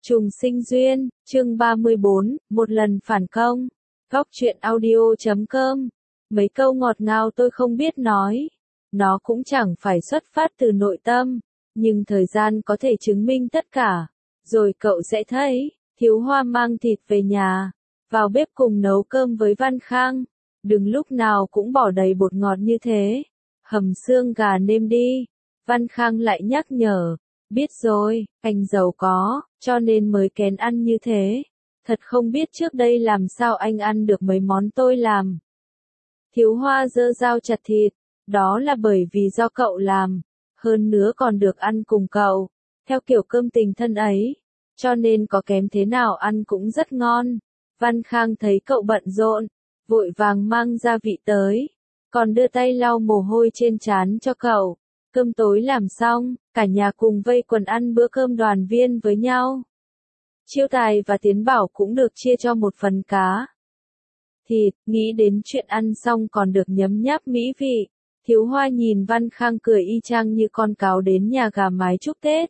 Trùng sinh duyên, chương 34, một lần phản công. Góc truyện audio.com. Mấy câu ngọt ngào tôi không biết nói. Nó cũng chẳng phải xuất phát từ nội tâm. Nhưng thời gian có thể chứng minh tất cả. Rồi cậu sẽ thấy, Thiếu Hoa mang thịt về nhà. Vào bếp cùng nấu cơm với Văn Khang. Đừng lúc nào cũng bỏ đầy bột ngọt như thế. Hầm xương gà nêm đi. Văn Khang lại nhắc nhở. Biết rồi, anh giàu có, cho nên mới kén ăn như thế. Thật không biết trước đây làm sao anh ăn được mấy món tôi làm. Thiếu Hoa giơ dao chặt thịt, đó là bởi vì do cậu làm, hơn nữa còn được ăn cùng cậu, theo kiểu cơm tình thân ấy, cho nên có kém thế nào ăn cũng rất ngon. Văn Khang thấy cậu bận rộn, vội vàng mang gia vị tới, còn đưa tay lau mồ hôi trên trán cho cậu. Cơm tối làm xong, cả nhà cùng vây quần ăn bữa cơm đoàn viên với nhau. Chiêu Tài và Tiến Bảo cũng được chia cho một phần cá thịt, nghĩ đến chuyện ăn xong còn được nhấm nháp mỹ vị. Thiếu Hoa nhìn Văn Khang cười y chang như con cáo đến nhà gà mái chúc Tết.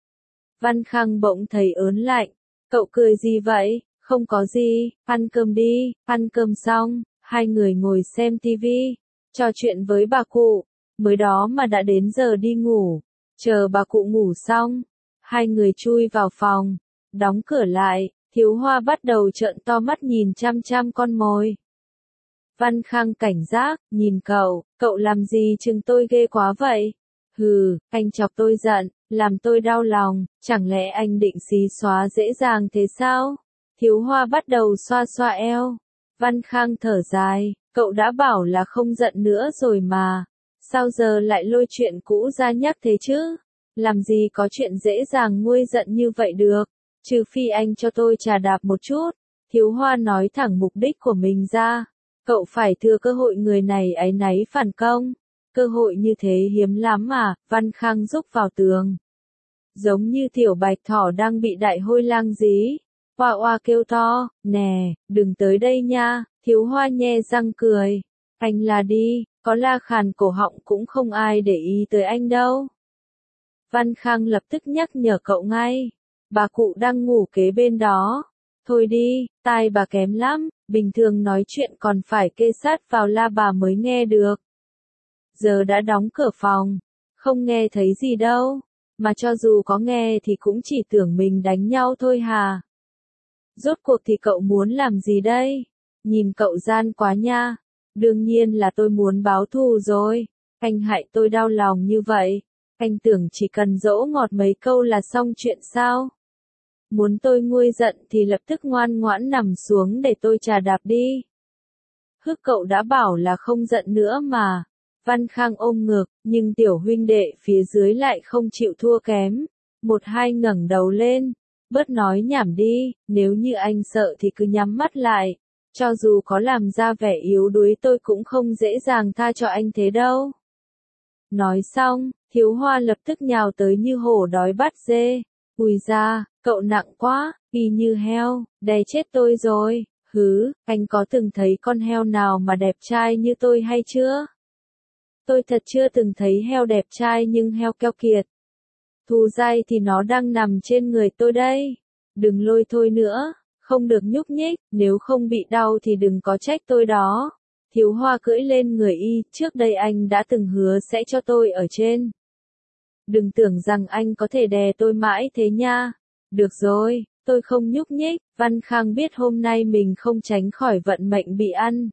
Văn Khang bỗng thấy ớn lạnh, cậu cười gì vậy? Không có gì, ăn cơm đi. Ăn cơm xong, hai người ngồi xem tivi, trò chuyện với bà cụ. Mới đó mà đã đến giờ đi ngủ, chờ bà cụ ngủ xong, hai người chui vào phòng, đóng cửa lại, Thiếu Hoa bắt đầu trợn to mắt nhìn chăm chăm con mồi. Văn Khang cảnh giác, nhìn cậu làm gì chừng tôi ghê quá vậy? Hừ, anh chọc tôi giận, làm tôi đau lòng, chẳng lẽ anh định xí xóa dễ dàng thế sao? Thiếu Hoa bắt đầu xoa xoa eo. Văn Khang thở dài, cậu đã bảo là không giận nữa rồi mà. Sao giờ lại lôi chuyện cũ ra nhắc thế chứ? Làm gì có chuyện dễ dàng nguôi giận như vậy được? Trừ phi anh cho tôi trà đạp một chút. Thiếu Hoa nói thẳng mục đích của mình ra. Cậu phải thừa cơ hội người này áy náy phản công. Cơ hội như thế hiếm lắm mà. Văn Khang rúc vào tường. Giống như tiểu bạch thỏ đang bị đại hôi lang dí. Oa oa kêu to, nè, đừng tới đây nha. Thiếu Hoa nhe răng cười. Anh là đi. Có la khàn cổ họng cũng không ai để ý tới anh đâu. Văn Khang lập tức nhắc nhở cậu ngay. Bà cụ đang ngủ kế bên đó. Thôi đi, tai bà kém lắm, bình thường nói chuyện còn phải kê sát vào la bà mới nghe được. Giờ đã đóng cửa phòng, không nghe thấy gì đâu, mà cho dù có nghe thì cũng chỉ tưởng mình đánh nhau thôi hà. Rốt cuộc thì cậu muốn làm gì đây? Nhìn cậu gian quá nha. Đương nhiên là tôi muốn báo thù rồi. Anh hại tôi đau lòng như vậy. Anh tưởng chỉ cần dỗ ngọt mấy câu là xong chuyện sao? Muốn tôi nguôi giận thì lập tức ngoan ngoãn nằm xuống để tôi trà đạp đi. Hức cậu đã bảo là không giận nữa mà. Văn Khang ôm ngực, nhưng tiểu huynh đệ phía dưới lại không chịu thua kém. Một hai ngẩng đầu lên. Bớt nói nhảm đi, nếu như anh sợ thì cứ nhắm mắt lại. Cho dù có làm ra vẻ yếu đuối tôi cũng không dễ dàng tha cho anh thế đâu. Nói xong, Thiếu Hoa lập tức nhào tới như hổ đói bắt dê. Ui da, cậu nặng quá, y như heo, đè chết tôi rồi. Hứ, anh có từng thấy con heo nào mà đẹp trai như tôi hay chưa? Tôi thật chưa từng thấy heo đẹp trai nhưng heo keo kiệt. Thù dai thì nó đang nằm trên người tôi đây. Đừng lôi thôi nữa. Không được nhúc nhích, nếu không bị đau thì đừng có trách tôi đó. Thiếu Hoa cưỡi lên người y, trước đây anh đã từng hứa sẽ cho tôi ở trên. Đừng tưởng rằng anh có thể đè tôi mãi thế nha. Được rồi, tôi không nhúc nhích. Văn Khang biết hôm nay mình không tránh khỏi vận mệnh bị ăn.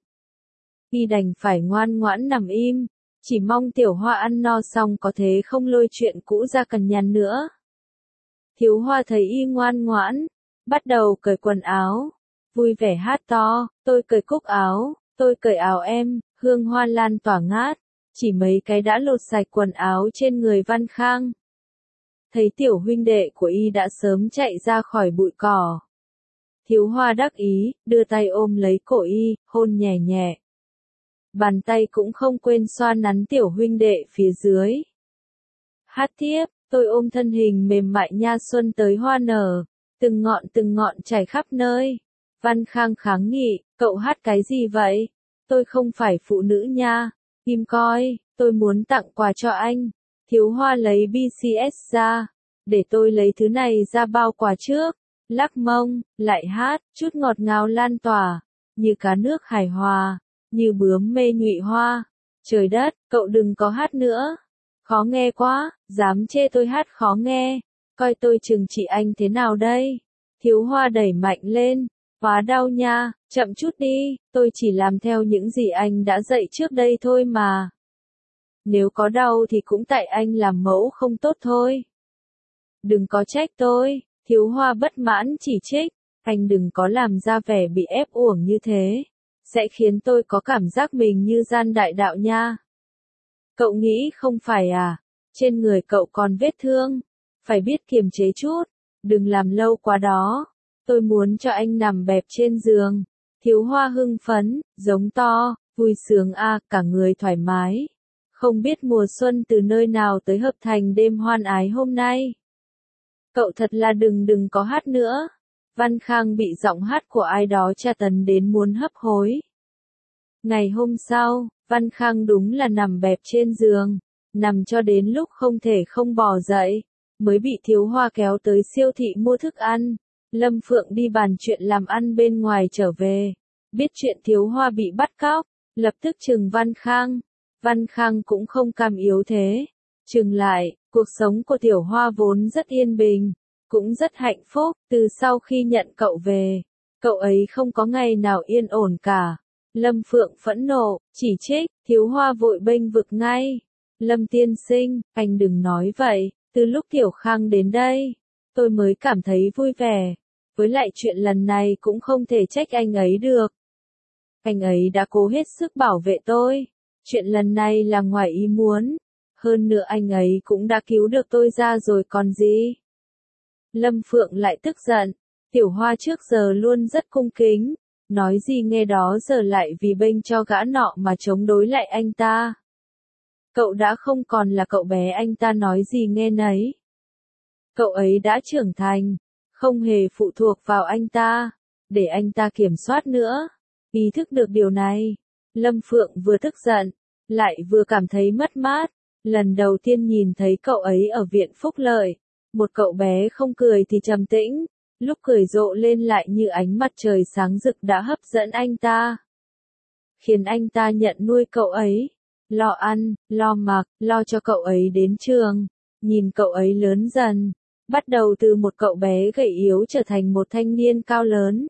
Y đành phải ngoan ngoãn nằm im, chỉ mong Tiểu Hoa ăn no xong có thế không lôi chuyện cũ ra cằn nhằn nữa. Thiếu Hoa thấy y ngoan ngoãn, bắt đầu cởi quần áo, vui vẻ hát to, tôi cởi cúc áo, tôi cởi áo em, hương hoa lan tỏa ngát, chỉ mấy cái đã lột sạch quần áo trên người Văn Khang. Thấy tiểu huynh đệ của y đã sớm chạy ra khỏi bụi cỏ. Thiếu Hoa đắc ý, đưa tay ôm lấy cổ y, hôn nhẹ nhẹ. Bàn tay cũng không quên xoa nắn tiểu huynh đệ phía dưới. Hát tiếp, tôi ôm thân hình mềm mại nha xuân tới hoa nở. Từng ngọn chảy khắp nơi. Văn Khang kháng nghị, cậu hát cái gì vậy? Tôi không phải phụ nữ nha. Im coi, tôi muốn tặng quà cho anh. Thiếu Hoa lấy BCS ra. Để tôi lấy thứ này ra bao quà trước. lắc mông, lại hát, chút ngọt ngào lan tỏa, như cá nước hài hòa, như bướm mê nhụy hoa. Trời đất, cậu đừng có hát nữa. Khó nghe quá, dám chê tôi hát khó nghe. Coi tôi trừng trị anh thế nào đây? Thiếu Hoa đẩy mạnh lên. Quá đau nha, chậm chút đi, tôi chỉ làm theo những gì anh đã dạy trước đây thôi mà. Nếu có đau thì cũng tại anh làm mẫu không tốt thôi. Đừng có trách tôi, Thiếu Hoa bất mãn chỉ trích, anh đừng có làm ra vẻ bị ép uổng như thế, sẽ khiến tôi có cảm giác mình như gian đại đạo nha. Cậu nghĩ không phải à, trên người cậu còn vết thương, phải biết kiềm chế chút, đừng làm lâu quá đó. Tôi muốn cho anh nằm bẹp trên giường. Thiếu Hoa hưng phấn, giống to, vui sướng a, cả người thoải mái. Không biết mùa xuân từ nơi nào tới hợp thành đêm hoan ái hôm nay. Cậu thật là đừng có hát nữa. Văn Khang bị giọng hát của ai đó tra tấn đến muốn hấp hối. Ngày hôm sau, Văn Khang đúng là nằm bẹp trên giường, nằm cho đến lúc không thể không bò dậy, mới bị Thiếu Hoa kéo tới siêu thị mua thức ăn. Lâm Phượng đi bàn chuyện làm ăn bên ngoài trở về, biết chuyện Thiếu Hoa bị bắt cóc, lập tức trừng Văn Khang. Văn Khang cũng không cam yếu thế, trừng lại, cuộc sống của Tiểu Hoa vốn rất yên bình, cũng rất hạnh phúc, từ sau khi nhận cậu về, cậu ấy không có ngày nào yên ổn cả. Lâm Phượng phẫn nộ, chỉ trích, Thiếu Hoa vội bênh vực ngay. Lâm tiên sinh, anh đừng nói vậy, từ lúc Tiểu Khang đến đây, tôi mới cảm thấy vui vẻ. Với lại chuyện lần này cũng không thể trách anh ấy được. Anh ấy đã cố hết sức bảo vệ tôi. Chuyện lần này là ngoài ý muốn. Hơn nữa anh ấy cũng đã cứu được tôi ra rồi còn gì. Lâm Phượng lại tức giận. Tiểu Hoa trước giờ luôn rất cung kính. Nói gì nghe đó giờ lại vì bênh cho gã nọ mà chống đối lại anh ta. Cậu đã không còn là cậu bé anh ta nói gì nghe nấy. Cậu ấy đã trưởng thành, không hề phụ thuộc vào anh ta, để anh ta kiểm soát nữa. Ý thức được điều này, Lâm Phượng vừa tức giận, lại vừa cảm thấy mất mát. Lần đầu tiên nhìn thấy cậu ấy ở viện phúc lợi, một cậu bé không cười thì trầm tĩnh, lúc cười rộ lên lại như ánh mặt trời sáng rực đã hấp dẫn anh ta. Khiến anh ta nhận nuôi cậu ấy, lo ăn, lo mặc, lo cho cậu ấy đến trường, nhìn cậu ấy lớn dần. Bắt đầu từ một cậu bé gầy yếu trở thành một thanh niên cao lớn.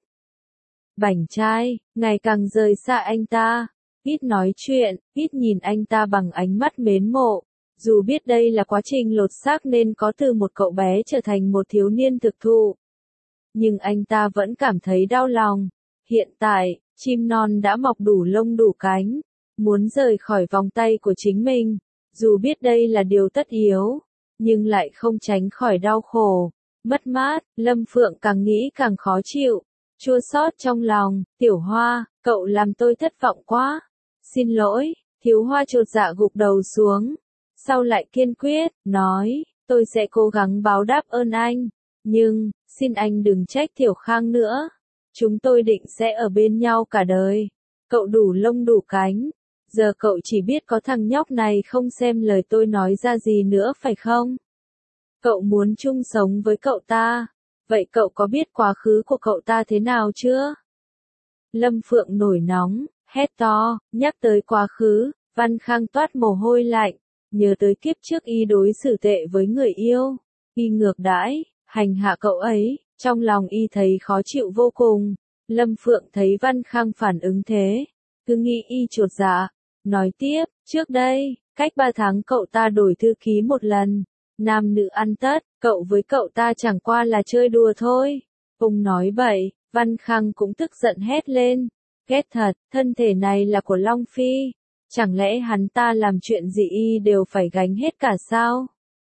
Bảnh trai, ngày càng rời xa anh ta, ít nói chuyện, ít nhìn anh ta bằng ánh mắt mến mộ. Dù biết đây là quá trình lột xác nên có từ một cậu bé trở thành một thiếu niên thực thụ. Nhưng anh ta vẫn cảm thấy đau lòng. Hiện tại, chim non đã mọc đủ lông đủ cánh, muốn rời khỏi vòng tay của chính mình. Dù biết đây là điều tất yếu, nhưng lại không tránh khỏi đau khổ, mất mát. Lâm Phượng càng nghĩ càng khó chịu, chua xót trong lòng. Tiểu Hoa, cậu làm tôi thất vọng quá. Xin lỗi. Thiếu Hoa chột dạ gục đầu xuống, sau lại kiên quyết, nói, tôi sẽ cố gắng báo đáp ơn anh, nhưng, xin anh đừng trách Tiểu Khang nữa. Chúng tôi định sẽ ở bên nhau cả đời. Cậu đủ lông đủ cánh. Giờ cậu chỉ biết có thằng nhóc này không xem lời tôi nói ra gì nữa phải không? Cậu muốn chung sống với cậu ta. Vậy cậu có biết quá khứ của cậu ta thế nào chưa? Lâm Phượng nổi nóng, hét to, nhắc tới quá khứ, Văn Khang toát mồ hôi lạnh, nhớ tới kiếp trước y đối xử tệ với người yêu, y ngược đãi, hành hạ cậu ấy, trong lòng y thấy khó chịu vô cùng. Lâm Phượng thấy Văn Khang phản ứng thế, cứ nghĩ y chột dạ, nói tiếp, trước đây, cách 3 tháng cậu ta đổi thư ký một lần, nam nữ ăn tất, cậu với cậu ta chẳng qua là chơi đùa thôi. Ông nói bậy, Văn Khang cũng tức giận hét lên, ghét thật, thân thể này là của Long Phi, chẳng lẽ hắn ta làm chuyện gì y đều phải gánh hết cả sao?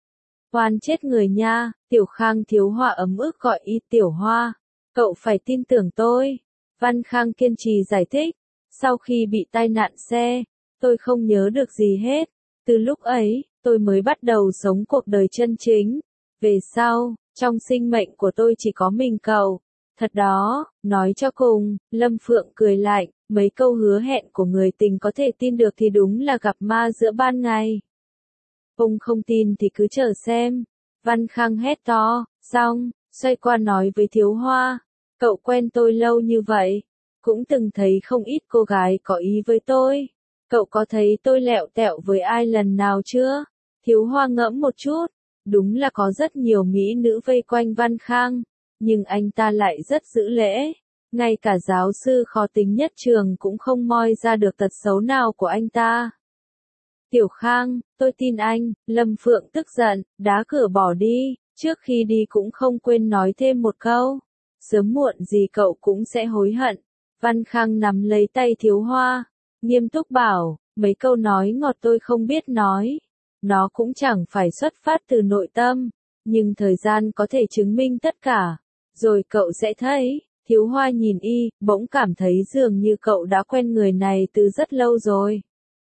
Oan chết người nha. Tiểu Khang Thiếu Hoa ấm ức gọi y Tiểu Hoa, cậu phải tin tưởng tôi. Văn Khang kiên trì giải thích, sau khi bị tai nạn xe, tôi không nhớ được gì hết, từ lúc ấy, tôi mới bắt đầu sống cuộc đời chân chính. Về sau, trong sinh mệnh của tôi chỉ có mình cậu. Thật đó, nói cho cùng, Lâm Phượng cười lạnh, mấy câu hứa hẹn của người tình có thể tin được thì đúng là gặp ma giữa ban ngày. Ông không tin thì cứ chờ xem. Văn Khang hét to, xong, xoay qua nói với Thiếu Hoa, cậu quen tôi lâu như vậy, cũng từng thấy không ít cô gái có ý với tôi. Cậu có thấy tôi lẹo tẹo với ai lần nào chưa? Thiếu Hoa ngẫm một chút, đúng là có rất nhiều mỹ nữ vây quanh Văn Khang, nhưng anh ta lại rất giữ lễ. Ngay cả giáo sư khó tính nhất trường cũng không moi ra được tật xấu nào của anh ta. Tiểu Khang, tôi tin anh, Lâm Phượng tức giận, đá cửa bỏ đi, trước khi đi cũng không quên nói thêm một câu. Sớm muộn gì cậu cũng sẽ hối hận. Văn Khang nắm lấy tay Thiếu Hoa, nghiêm túc bảo, mấy câu nói ngọt tôi không biết nói. Nó cũng chẳng phải xuất phát từ nội tâm, nhưng thời gian có thể chứng minh tất cả. Rồi cậu sẽ thấy. Thiếu Hoa nhìn y, bỗng cảm thấy dường như cậu đã quen người này từ rất lâu rồi.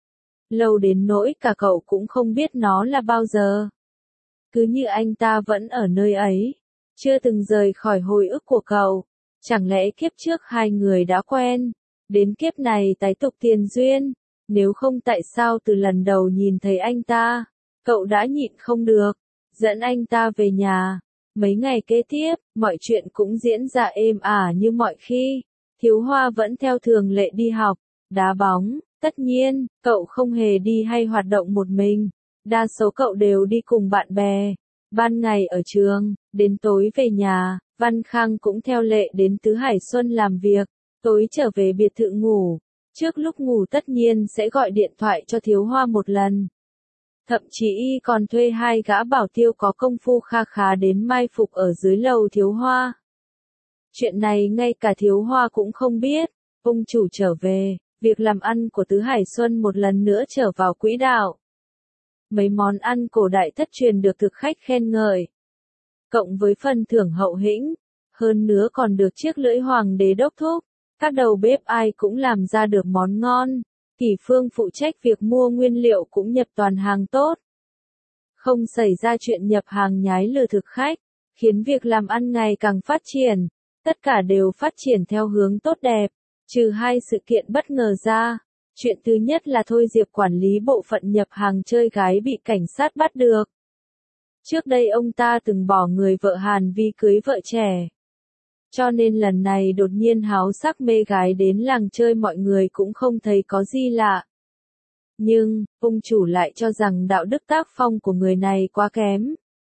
Lâu đến nỗi cả cậu cũng không biết nó là bao giờ. Cứ như anh ta vẫn ở nơi ấy, chưa từng rời khỏi hồi ức của cậu. Chẳng lẽ kiếp trước hai người đã quen, đến kiếp này tái tục tiền duyên, nếu không tại sao từ lần đầu nhìn thấy anh ta, cậu đã nhịn không được, dẫn anh ta về nhà. Mấy ngày kế tiếp, mọi chuyện cũng diễn ra êm ả như mọi khi. Thiếu Hoa vẫn theo thường lệ đi học, đá bóng, tất nhiên, cậu không hề đi hay hoạt động một mình. Đa số cậu đều đi cùng bạn bè. Ban ngày ở trường, đến tối về nhà, Văn Khang cũng theo lệ đến Tứ Hải Xuân làm việc, tối trở về biệt thự ngủ. Trước lúc ngủ tất nhiên sẽ gọi điện thoại cho Thiếu Hoa một lần. Thậm chí y còn thuê hai gã bảo tiêu có công phu kha khá đến mai phục ở dưới lầu Thiếu Hoa. Chuyện này ngay cả Thiếu Hoa cũng không biết. Ông chủ trở về, việc làm ăn của Tứ Hải Xuân một lần nữa trở vào quỹ đạo. Mấy món ăn cổ đại thất truyền được thực khách khen ngợi. Cộng với phần thưởng hậu hĩnh, hơn nữa còn được chiếc lưỡi hoàng đế đốc thúc. Các đầu bếp ai cũng làm ra được món ngon. Kỷ Phương phụ trách việc mua nguyên liệu cũng nhập toàn hàng tốt. Không xảy ra chuyện nhập hàng nhái lừa thực khách, khiến việc làm ăn ngày càng phát triển. Tất cả đều phát triển theo hướng tốt đẹp, trừ hai sự kiện bất ngờ ra. Chuyện thứ nhất là Thôi Diệp quản lý bộ phận nhập hàng chơi gái bị cảnh sát bắt được. Trước đây ông ta từng bỏ người vợ Hàn Vi cưới vợ trẻ. Cho nên lần này đột nhiên háo sắc mê gái đến làng chơi mọi người cũng không thấy có gì lạ. Nhưng, ông chủ lại cho rằng đạo đức tác phong của người này quá kém.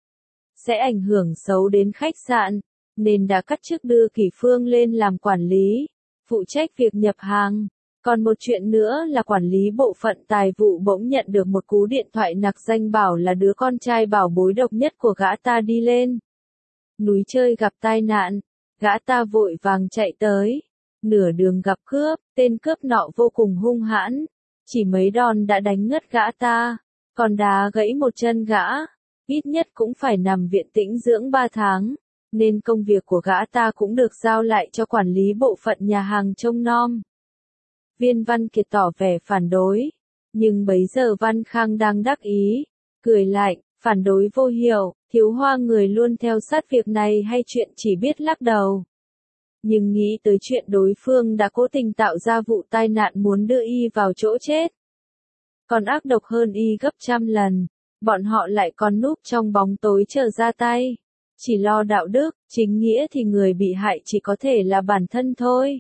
Sẽ ảnh hưởng xấu đến khách sạn, nên đã cắt chức đưa Kỷ Phương lên làm quản lý, phụ trách việc nhập hàng. Còn một chuyện nữa là quản lý bộ phận tài vụ bỗng nhận được một cú điện thoại nặc danh bảo là đứa con trai bảo bối độc nhất của gã ta đi lên núi chơi gặp tai nạn. Gã ta vội vàng chạy tới, nửa đường gặp cướp, tên cướp nọ vô cùng hung hãn, chỉ mấy đòn đã đánh ngất gã ta, còn đá gãy một chân gã, ít nhất cũng phải nằm viện tĩnh dưỡng 3 tháng, nên công việc của gã ta cũng được giao lại cho quản lý bộ phận nhà hàng trông nom. Viên Văn Kiệt tỏ vẻ phản đối, nhưng bấy giờ Văn Khang đang đắc ý, cười lạnh, phản đối vô hiệu. Thiếu Hoa người luôn theo sát việc này hay chuyện chỉ biết lắc đầu. Nhưng nghĩ tới chuyện đối phương đã cố tình tạo ra vụ tai nạn muốn đưa y vào chỗ chết. Còn ác độc hơn y gấp trăm lần, bọn họ lại còn núp trong bóng tối chờ ra tay. Chỉ lo đạo đức, chính nghĩa thì người bị hại chỉ có thể là bản thân thôi.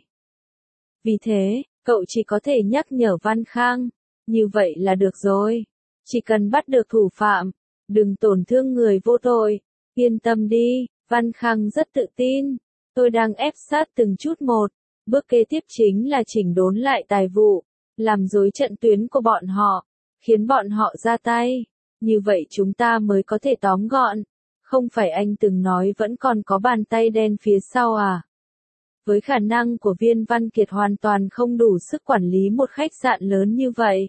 Vì thế, cậu chỉ có thể nhắc nhở Văn Khang, như vậy là được rồi. Chỉ cần bắt được thủ phạm. Đừng tổn thương người vô tội, yên tâm đi, Văn Khang rất tự tin, tôi đang ép sát từng chút một, bước kế tiếp chính là chỉnh đốn lại tài vụ, làm rối trận tuyến của bọn họ, khiến bọn họ ra tay, như vậy chúng ta mới có thể tóm gọn, không phải anh từng nói vẫn còn có bàn tay đen phía sau à? Với khả năng của Viên Văn Kiệt hoàn toàn không đủ sức quản lý một khách sạn lớn như vậy.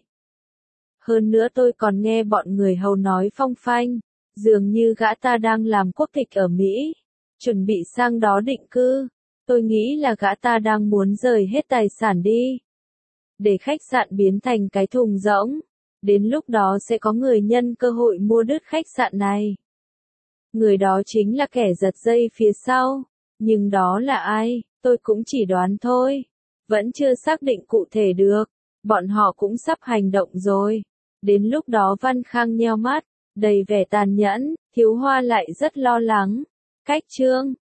Hơn nữa tôi còn nghe bọn người hầu nói phong phanh, dường như gã ta đang làm quốc tịch ở Mỹ, chuẩn bị sang đó định cư. Tôi nghĩ là gã ta đang muốn rời hết tài sản đi, để khách sạn biến thành cái thùng rỗng. Đến lúc đó sẽ có người nhân cơ hội mua đứt khách sạn này. Người đó chính là kẻ giật dây phía sau, nhưng đó là ai, tôi cũng chỉ đoán thôi, vẫn chưa xác định cụ thể được. Bọn họ cũng sắp hành động rồi. Đến lúc đó Văn Khang nheo mắt, đầy vẻ tàn nhẫn, Thiếu Hoa lại rất lo lắng. Cách chương